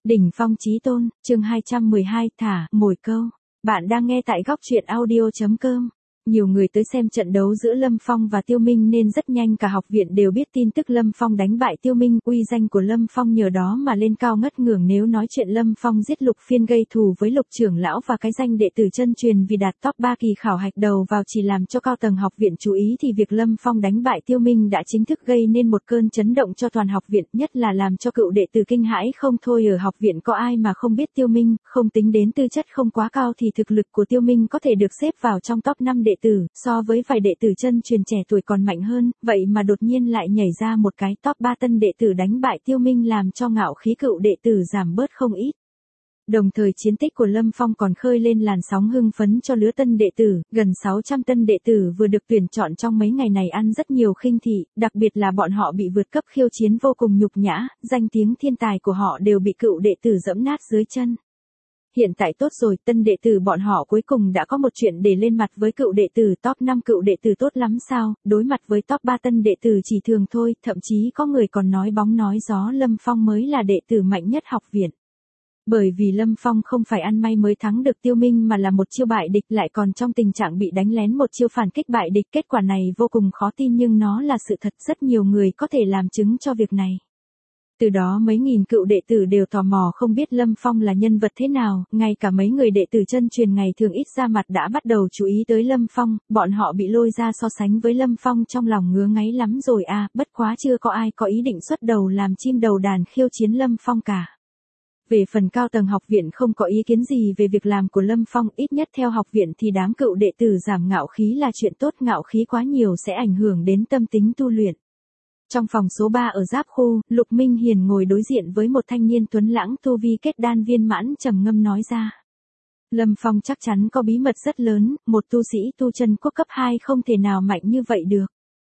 Đỉnh phong chí tôn, chương 212, thả, mồi câu. Bạn đang nghe tại góc truyện audio.com. Nhiều người tới xem trận đấu giữa Lâm Phong và Tiêu Minh nên rất nhanh cả học viện đều biết tin tức Lâm Phong đánh bại Tiêu Minh. Uy danh của Lâm Phong nhờ đó mà lên cao ngất ngưởng. Nếu nói chuyện Lâm Phong giết Lục Phiên gây thù với Lục trưởng lão và cái danh đệ tử chân truyền vì đạt top 3 kỳ khảo hạch đầu vào chỉ làm cho cao tầng học viện chú ý, thì việc Lâm Phong đánh bại Tiêu Minh đã chính thức gây nên một cơn chấn động cho toàn học viện, nhất là làm cho cựu đệ tử kinh hãi không thôi. Ở học viện có ai mà không biết Tiêu Minh, không tính đến tư chất không quá cao thì thực lực của Tiêu Minh có thể được xếp vào trong top 5 đệ tử, so với vài đệ tử chân truyền trẻ tuổi còn mạnh hơn, vậy mà đột nhiên lại nhảy ra một cái top 3 tân đệ tử đánh bại Tiêu Minh, làm cho ngạo khí cựu đệ tử giảm bớt không ít. Đồng thời chiến tích của Lâm Phong còn khơi lên làn sóng hưng phấn cho lứa tân đệ tử, gần 600 tân đệ tử vừa được tuyển chọn trong mấy ngày này ăn rất nhiều khinh thị, đặc biệt là bọn họ bị vượt cấp khiêu chiến vô cùng nhục nhã, danh tiếng thiên tài của họ đều bị cựu đệ tử giẫm nát dưới chân. Hiện tại tốt rồi, tân đệ tử bọn họ cuối cùng đã có một chuyện để lên mặt với cựu đệ tử. Top 5 cựu đệ tử tốt lắm sao, đối mặt với top 3 tân đệ tử chỉ thường thôi, thậm chí có người còn nói bóng nói gió Lâm Phong mới là đệ tử mạnh nhất học viện. Bởi vì Lâm Phong không phải ăn may mới thắng được Tiêu Minh mà là một chiêu bại địch, lại còn trong tình trạng bị đánh lén một chiêu phản kích bại địch. Kết quả này vô cùng khó tin nhưng nó là sự thật, rất nhiều người có thể làm chứng cho việc này. Từ đó mấy nghìn cựu đệ tử đều tò mò không biết Lâm Phong là nhân vật thế nào, ngay cả mấy người đệ tử chân truyền ngày thường ít ra mặt đã bắt đầu chú ý tới Lâm Phong, bọn họ bị lôi ra so sánh với Lâm Phong trong lòng ngứa ngáy lắm rồi à, bất quá chưa có ai có ý định xuất đầu làm chim đầu đàn khiêu chiến Lâm Phong cả. Về phần cao tầng học viện không có ý kiến gì về việc làm của Lâm Phong, ít nhất theo học viện thì đám cựu đệ tử giảm ngạo khí là chuyện tốt, ngạo khí quá nhiều sẽ ảnh hưởng đến tâm tính tu luyện. Trong phòng số 3 ở giáp khu, Lục Minh Hiền ngồi đối diện với một thanh niên tuấn lãng tu vi kết đan viên mãn, trầm ngâm nói ra. Lâm Phong chắc chắn có bí mật rất lớn, một tu sĩ tu chân quốc cấp 2 không thể nào mạnh như vậy được.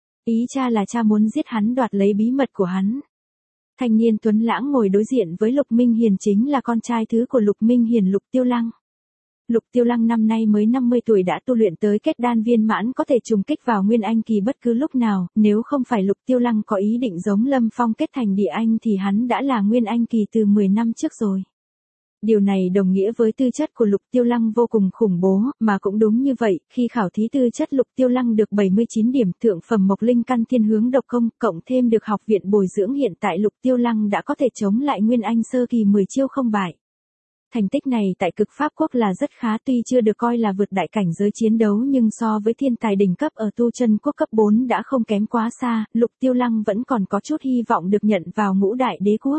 Ý cha là cha muốn giết hắn đoạt lấy bí mật của hắn. Thanh niên tuấn lãng ngồi đối diện với Lục Minh Hiền chính là con trai thứ của Lục Minh Hiền, Lục Tiêu Lăng. Lục Tiêu Lăng năm nay mới 50 tuổi đã tu luyện tới kết đan viên mãn, có thể trùng kích vào Nguyên Anh kỳ bất cứ lúc nào, nếu không phải Lục Tiêu Lăng có ý định giống Lâm Phong kết thành Địa Anh thì hắn đã là Nguyên Anh kỳ từ 10 năm trước rồi. Điều này đồng nghĩa với tư chất của Lục Tiêu Lăng vô cùng khủng bố, mà cũng đúng như vậy, khi khảo thí tư chất Lục Tiêu Lăng được 79 điểm, thượng phẩm Mộc Linh căn thiên hướng độc công, cộng thêm được học viện bồi dưỡng, hiện tại Lục Tiêu Lăng đã có thể chống lại Nguyên Anh sơ kỳ 10 chiêu không bại. Thành tích này tại cực Pháp quốc là rất khá, tuy chưa được coi là vượt đại cảnh giới chiến đấu nhưng so với thiên tài đỉnh cấp ở tu chân quốc cấp 4 đã không kém quá xa, Lục Tiêu Lăng vẫn còn có chút hy vọng được nhận vào ngũ đại đế quốc.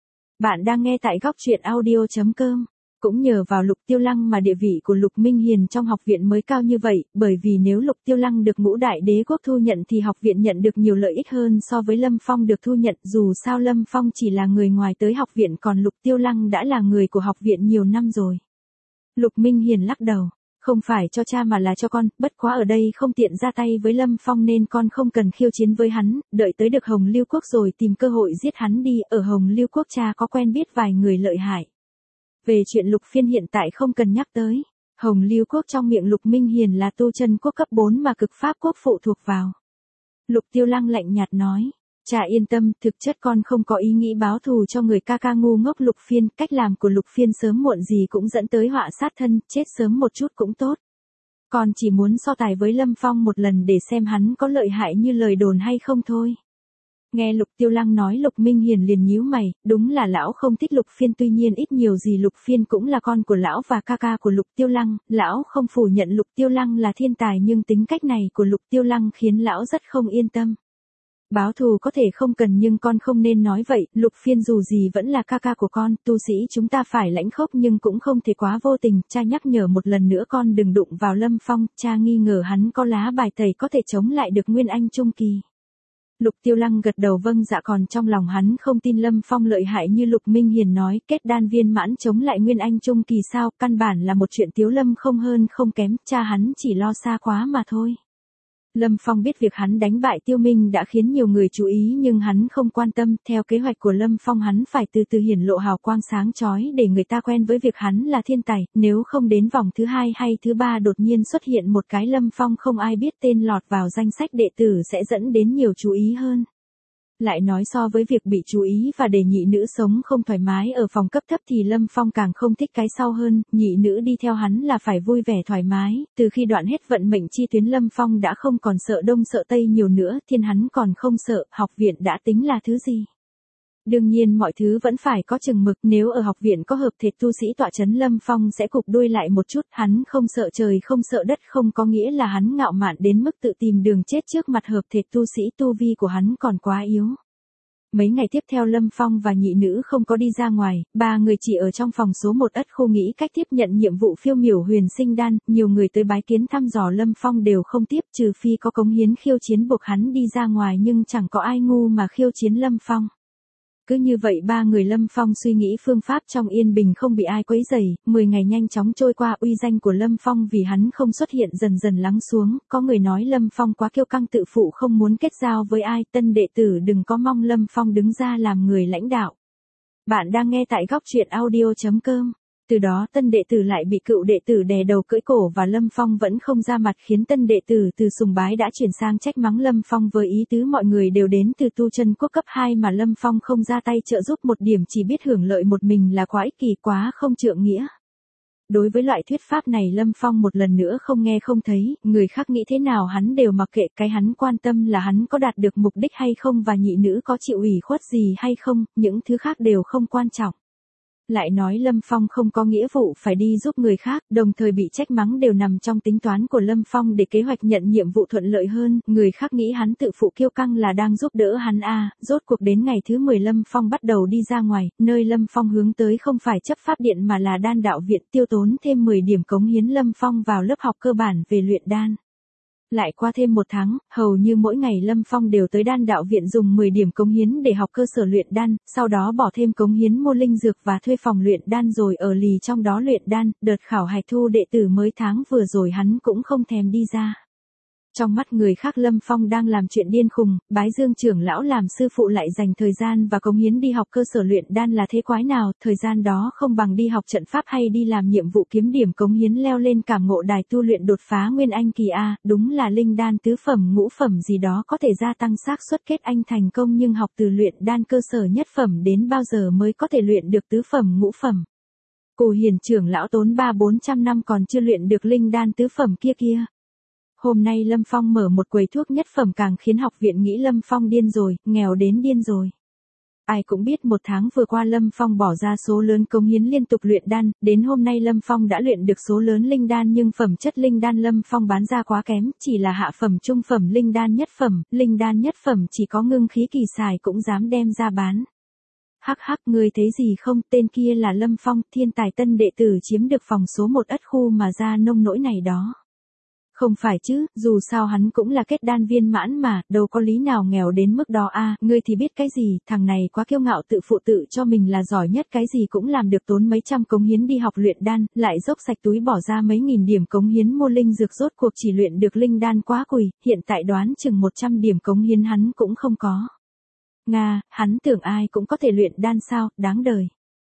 Bạn đang nghe tại góc truyện audio.com. Cũng nhờ vào Lục Tiêu Lăng mà địa vị của Lục Minh Hiền trong học viện mới cao như vậy, bởi vì nếu Lục Tiêu Lăng được ngũ đại đế quốc thu nhận thì học viện nhận được nhiều lợi ích hơn so với Lâm Phong được thu nhận, dù sao Lâm Phong chỉ là người ngoài tới học viện còn Lục Tiêu Lăng đã là người của học viện nhiều năm rồi. Lục Minh Hiền lắc đầu. Không phải cho cha mà là cho con, bất quá ở đây không tiện ra tay với Lâm Phong nên con không cần khiêu chiến với hắn, đợi tới được Hồng Lưu Quốc rồi tìm cơ hội giết hắn đi, ở Hồng Lưu Quốc cha có quen biết vài người lợi hại. Về chuyện Lục Phiên hiện tại không cần nhắc tới, Hồng Lưu Quốc trong miệng Lục Minh Hiền là tu chân quốc cấp 4 mà cực Pháp quốc phụ thuộc vào. Lục Tiêu Lăng lạnh nhạt nói. Cha yên tâm, thực chất con không có ý nghĩ báo thù cho người ca ca ngu ngốc Lục Phiên, cách làm của Lục Phiên sớm muộn gì cũng dẫn tới họa sát thân, chết sớm một chút cũng tốt. Con chỉ muốn so tài với Lâm Phong một lần để xem hắn có lợi hại như lời đồn hay không thôi. Nghe Lục Tiêu Lăng nói Lục Minh Hiền liền nhíu mày, đúng là lão không thích Lục Phiên, tuy nhiên ít nhiều gì Lục Phiên cũng là con của lão và ca ca của Lục Tiêu Lăng, lão không phủ nhận Lục Tiêu Lăng là thiên tài nhưng tính cách này của Lục Tiêu Lăng khiến lão rất không yên tâm. Báo thù có thể không cần nhưng con không nên nói vậy, Lục Phiên dù gì vẫn là ca ca của con, tu sĩ chúng ta phải lãnh khốc nhưng cũng không thể quá vô tình, cha nhắc nhở một lần nữa con đừng đụng vào Lâm Phong, cha nghi ngờ hắn có lá bài tẩy có thể chống lại được Nguyên Anh trung kỳ. Lục Tiêu Lăng gật đầu vâng dạ, còn trong lòng hắn không tin Lâm Phong lợi hại như Lục Minh Hiền nói, kết đan viên mãn chống lại Nguyên Anh trung kỳ sao, căn bản là một chuyện Tiếu Lâm không hơn không kém, cha hắn chỉ lo xa quá mà thôi. Lâm Phong biết việc hắn đánh bại Tiêu Minh đã khiến nhiều người chú ý nhưng hắn không quan tâm, theo kế hoạch của Lâm Phong hắn phải từ từ hiển lộ hào quang sáng chói để người ta quen với việc hắn là thiên tài, nếu không đến vòng thứ 2 hay thứ 3 đột nhiên xuất hiện một cái Lâm Phong không ai biết tên lọt vào danh sách đệ tử sẽ dẫn đến nhiều chú ý hơn. Lại nói so với việc bị chú ý và để nhị nữ sống không thoải mái ở phòng cấp thấp thì Lâm Phong càng không thích cái sau hơn, nhị nữ đi theo hắn là phải vui vẻ thoải mái, từ khi đoạn hết vận mệnh chi tuyến Lâm Phong đã không còn sợ đông sợ tây nhiều nữa, thiên hắn còn không sợ, học viện đã tính là thứ gì. Đương nhiên mọi thứ vẫn phải có chừng mực, nếu ở học viện có hợp thể tu sĩ tọa chấn Lâm Phong sẽ cụp đuôi lại một chút, hắn không sợ trời không sợ đất không có nghĩa là hắn ngạo mạn đến mức tự tìm đường chết trước mặt hợp thể tu sĩ, tu vi của hắn còn quá yếu. Mấy ngày tiếp theo Lâm Phong và nhị nữ không có đi ra ngoài, ba người chỉ ở trong phòng số 1 ất khu nghĩ cách tiếp nhận nhiệm vụ phiêu miểu huyền sinh đan, nhiều người tới bái kiến thăm dò Lâm Phong đều không tiếp trừ phi có cống hiến khiêu chiến buộc hắn đi ra ngoài nhưng chẳng có ai ngu mà khiêu chiến Lâm Phong. Cứ như vậy ba người Lâm Phong suy nghĩ phương pháp trong yên bình không bị ai quấy rầy, 10 ngày nhanh chóng trôi qua, uy danh của Lâm Phong vì hắn không xuất hiện dần dần lắng xuống, có người nói Lâm Phong quá kiêu căng tự phụ không muốn kết giao với ai, tân đệ tử đừng có mong Lâm Phong đứng ra làm người lãnh đạo. Bạn đang nghe tại góc truyện audio.com. Từ đó tân đệ tử lại bị cựu đệ tử đè đầu cưỡi cổ và Lâm Phong vẫn không ra mặt khiến tân đệ tử từ sùng bái đã chuyển sang trách mắng Lâm Phong với ý tứ mọi người đều đến từ tu chân quốc cấp 2 mà Lâm Phong không ra tay trợ giúp một điểm chỉ biết hưởng lợi một mình là quá ích kỷ quá không trượng nghĩa. Đối với loại thuyết pháp này Lâm Phong một lần nữa không nghe không thấy, người khác nghĩ thế nào hắn đều mặc kệ, cái hắn quan tâm là hắn có đạt được mục đích hay không và nhị nữ có chịu ủy khuất gì hay không, những thứ khác đều không quan trọng. Lại nói Lâm Phong không có nghĩa vụ phải đi giúp người khác, đồng thời bị trách mắng đều nằm trong tính toán của Lâm Phong để kế hoạch nhận nhiệm vụ thuận lợi hơn, người khác nghĩ hắn tự phụ kiêu căng là đang giúp đỡ hắn rốt cuộc đến ngày thứ 10 Lâm Phong bắt đầu đi ra ngoài, nơi Lâm Phong hướng tới không phải chấp pháp điện mà là đan đạo viện, tiêu tốn thêm 10 điểm cống hiến Lâm Phong vào lớp học cơ bản về luyện đan. Lại qua thêm 1 tháng, hầu như mỗi ngày Lâm Phong đều tới đan đạo viện dùng 10 điểm cống hiến để học cơ sở luyện đan, sau đó bỏ thêm cống hiến mua linh dược và thuê phòng luyện đan rồi ở lì trong đó luyện đan, đợt khảo hạch thu đệ tử mới tháng vừa rồi hắn cũng không thèm đi ra. Trong mắt người khác Lâm Phong đang làm chuyện điên khùng, bái Dương trưởng lão làm sư phụ lại dành thời gian và cống hiến đi học cơ sở luyện đan là thế quái nào, thời gian đó không bằng đi học trận pháp hay đi làm nhiệm vụ kiếm điểm cống hiến leo lên cảm ngộ đài tu luyện đột phá nguyên anh kỳ đúng là linh đan tứ phẩm ngũ phẩm gì đó có thể gia tăng xác suất kết anh thành công nhưng học từ luyện đan cơ sở nhất phẩm đến bao giờ mới có thể luyện được tứ phẩm ngũ phẩm. Cổ Hiền trưởng lão tốn 300-400 năm còn chưa luyện được linh đan tứ phẩm kia. Hôm nay Lâm Phong mở một quầy thuốc nhất phẩm càng khiến học viện nghĩ Lâm Phong điên rồi, nghèo đến điên rồi. Ai cũng biết 1 tháng vừa qua Lâm Phong bỏ ra số lớn cống hiến liên tục luyện đan, đến hôm nay Lâm Phong đã luyện được số lớn linh đan nhưng phẩm chất linh đan Lâm Phong bán ra quá kém, chỉ là hạ phẩm trung phẩm linh đan nhất phẩm chỉ có ngưng khí kỳ xài cũng dám đem ra bán. Hắc hắc, ngươi thấy gì không, tên kia là Lâm Phong, thiên tài tân đệ tử chiếm được phòng số 1 ất khu mà ra nông nỗi này đó. Không phải chứ, dù sao hắn cũng là kết đan viên mãn mà, đâu có lý nào nghèo đến mức đó ngươi thì biết cái gì, thằng này quá kiêu ngạo tự phụ tự cho mình là giỏi nhất cái gì cũng làm được tốn mấy trăm cống hiến đi học luyện đan, lại dốc sạch túi bỏ ra mấy nghìn điểm cống hiến mua linh dược rốt cuộc chỉ luyện được linh đan quá cùi, hiện tại đoán chừng 100 điểm cống hiến hắn cũng không có. Nga, hắn tưởng ai cũng có thể luyện đan sao, đáng đời.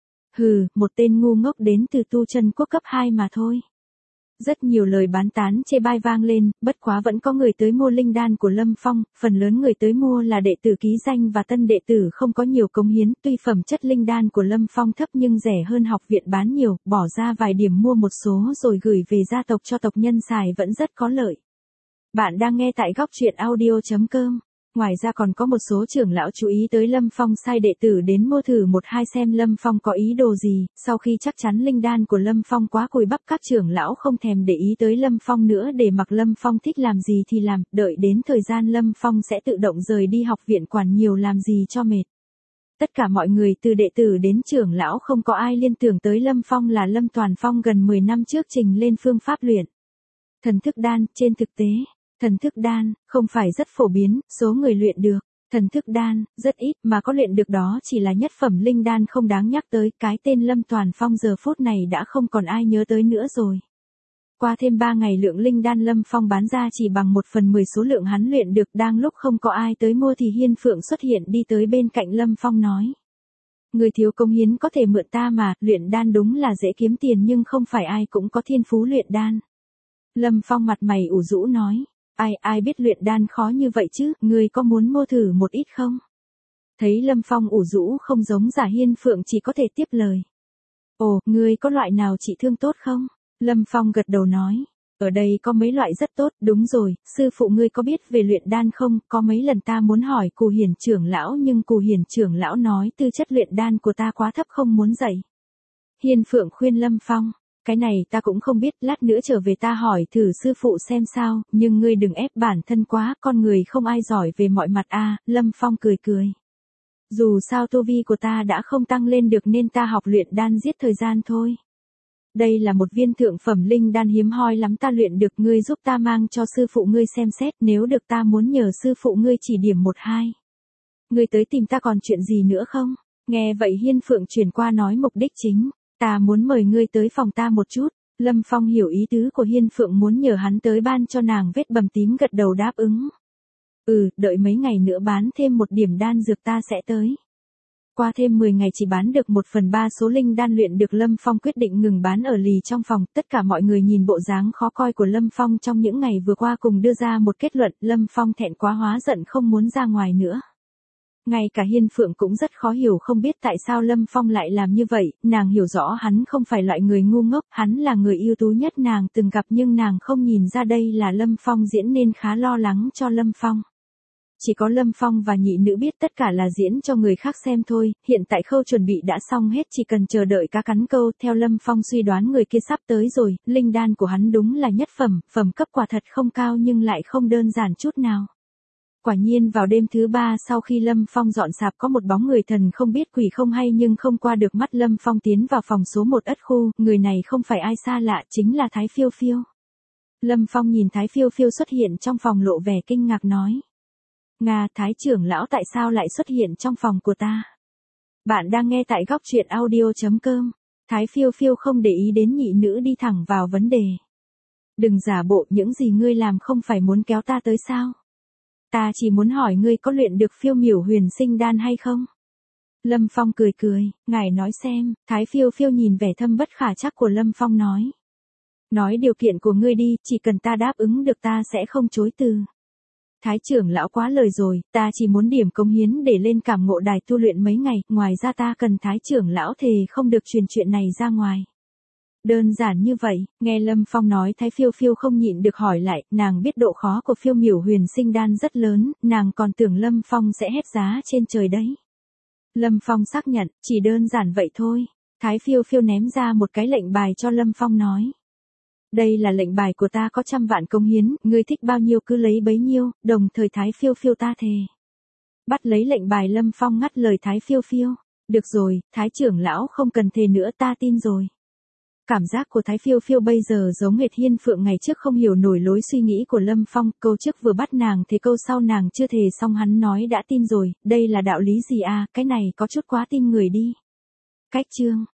Hừ, một tên ngu ngốc đến từ tu chân quốc cấp 2 mà thôi. Rất nhiều lời bán tán chê bai vang lên, bất quá vẫn có người tới mua linh đan của Lâm Phong, phần lớn người tới mua là đệ tử ký danh và tân đệ tử không có nhiều cống hiến, tuy phẩm chất linh đan của Lâm Phong thấp nhưng rẻ hơn học viện bán nhiều, bỏ ra vài điểm mua một số rồi gửi về gia tộc cho tộc nhân xài vẫn rất có lợi. Bạn đang nghe tại góc truyện audio.com. Ngoài ra còn có một số trưởng lão chú ý tới Lâm Phong sai đệ tử đến mua thử 1-2 xem Lâm Phong có ý đồ gì, sau khi chắc chắn linh đan của Lâm Phong quá cùi bắp các trưởng lão không thèm để ý tới Lâm Phong nữa để mặc Lâm Phong thích làm gì thì làm, đợi đến thời gian Lâm Phong sẽ tự động rời đi học viện quản nhiều làm gì cho mệt. Tất cả mọi người từ đệ tử đến trưởng lão không có ai liên tưởng tới Lâm Phong là Lâm Toàn Phong gần 10 năm trước trình lên phương pháp luyện thần thức đan, trên thực tế. Thần thức đan, không phải rất phổ biến, số người luyện được. Thần thức đan, rất ít, mà có luyện được đó chỉ là nhất phẩm linh đan không đáng nhắc tới, cái tên Lâm Toàn Phong giờ phút này đã không còn ai nhớ tới nữa rồi. Qua thêm 3 ngày lượng linh đan Lâm Phong bán ra chỉ bằng 1/10 số lượng hắn luyện được, đang lúc không có ai tới mua thì Hiên Phượng xuất hiện đi tới bên cạnh Lâm Phong nói. Người thiếu cống hiến có thể mượn ta mà, luyện đan đúng là dễ kiếm tiền nhưng không phải ai cũng có thiên phú luyện đan. Lâm Phong mặt mày ủ rũ nói. Ai biết luyện đan khó như vậy chứ, ngươi có muốn mua thử một ít không? Thấy Lâm Phong ủ rũ không giống giả Hiên Phượng chỉ có thể tiếp lời. Ồ, ngươi có loại nào trị thương tốt không? Lâm Phong gật đầu nói. Ở đây có mấy loại rất tốt, đúng rồi, sư phụ ngươi có biết về luyện đan không? Có mấy lần ta muốn hỏi Cù Hiển trưởng lão nhưng Cù Hiển trưởng lão nói tư chất luyện đan của ta quá thấp không muốn dạy. Hiên Phượng khuyên Lâm Phong. Cái này ta cũng không biết, lát nữa trở về ta hỏi thử sư phụ xem sao, nhưng ngươi đừng ép bản thân quá, con người không ai giỏi về mọi mặt a. Lâm Phong cười cười. Dù sao tu vi của ta đã không tăng lên được nên ta học luyện đan giết thời gian thôi. Đây là một viên thượng phẩm linh đan hiếm hoi lắm ta luyện được, ngươi giúp ta mang cho sư phụ ngươi xem xét, nếu được ta muốn nhờ sư phụ ngươi chỉ điểm 1-2. Ngươi tới tìm ta còn chuyện gì nữa không? Nghe vậy Hiên Phượng chuyển qua nói mục đích chính, ta muốn mời ngươi tới phòng ta một chút. Lâm Phong hiểu ý tứ của Hiên Phượng muốn nhờ hắn tới ban cho nàng vết bầm tím gật đầu đáp ứng. Đợi mấy ngày nữa bán thêm một điểm đan dược ta sẽ tới. Qua thêm 10 ngày chỉ bán được 1/3 số linh đan luyện được, Lâm Phong quyết định ngừng bán ở lì trong phòng. Tất cả mọi người nhìn bộ dáng khó coi của Lâm Phong trong những ngày vừa qua cùng đưa ra một kết luận, Lâm Phong thẹn quá hóa giận không muốn ra ngoài nữa. Ngay cả Hiên Phượng cũng rất khó hiểu không biết tại sao Lâm Phong lại làm như vậy, nàng hiểu rõ hắn không phải loại người ngu ngốc, hắn là người ưu tú nhất nàng từng gặp nhưng nàng không nhìn ra đây là Lâm Phong diễn nên khá lo lắng cho Lâm Phong. Chỉ có Lâm Phong và nhị nữ biết tất cả là diễn cho người khác xem thôi, hiện tại khâu chuẩn bị đã xong hết chỉ cần chờ đợi cá cắn câu, theo Lâm Phong suy đoán người kia sắp tới rồi, linh đan của hắn đúng là nhất phẩm, phẩm cấp quả thật không cao nhưng lại không đơn giản chút nào. Quả nhiên vào đêm thứ 3 sau khi Lâm Phong dọn sạp có một bóng người thần không biết quỷ không hay nhưng không qua được mắt Lâm Phong tiến vào phòng số 1 ất khu, người này không phải ai xa lạ chính là Thái Phiêu Phiêu. Lâm Phong nhìn Thái Phiêu Phiêu xuất hiện trong phòng lộ vẻ kinh ngạc nói. Nga, Thái trưởng lão tại sao lại xuất hiện trong phòng của ta? Bạn đang nghe tại góc truyện audio.com. Thái Phiêu Phiêu không để ý đến nhị nữ đi thẳng vào vấn đề. Đừng giả bộ, những gì ngươi làm không phải muốn kéo ta tới sao? Ta chỉ muốn hỏi ngươi có luyện được Phiêu Miểu huyền sinh đan hay không? Lâm Phong cười cười, ngài nói xem. Thái Phiêu Phiêu nhìn vẻ thâm bất khả trắc của Lâm Phong nói. Nói điều kiện của ngươi đi, chỉ cần ta đáp ứng được ta sẽ không chối từ. Thái trưởng lão quá lời rồi, ta chỉ muốn điểm cống hiến để lên cảm ngộ đài tu luyện mấy ngày, ngoài ra ta cần Thái trưởng lão thề không được truyền chuyện này ra ngoài. Đơn giản như vậy, nghe Lâm Phong nói Thái Phiêu Phiêu không nhịn được hỏi lại, nàng biết độ khó của Phiêu Miểu huyền sinh đan rất lớn, nàng còn tưởng Lâm Phong sẽ hét giá trên trời đấy. Lâm Phong xác nhận, chỉ đơn giản vậy thôi. Thái Phiêu Phiêu ném ra một cái lệnh bài cho Lâm Phong nói. Đây là lệnh bài của ta có 100 vạn công hiến, ngươi thích bao nhiêu cứ lấy bấy nhiêu, đồng thời Thái Phiêu Phiêu ta thề. Bắt lấy lệnh bài Lâm Phong ngắt lời Thái Phiêu Phiêu. Được rồi, Thái trưởng lão không cần thề nữa ta tin rồi. Cảm giác của Thái Phiêu Phiêu bây giờ giống hệt Hiên Phượng ngày trước không hiểu nổi lối suy nghĩ của Lâm Phong, câu trước vừa bắt nàng thì câu sau nàng chưa thề xong hắn nói đã tin rồi, đây là đạo lý gì à, cái này có chút quá tin người đi. Cách chương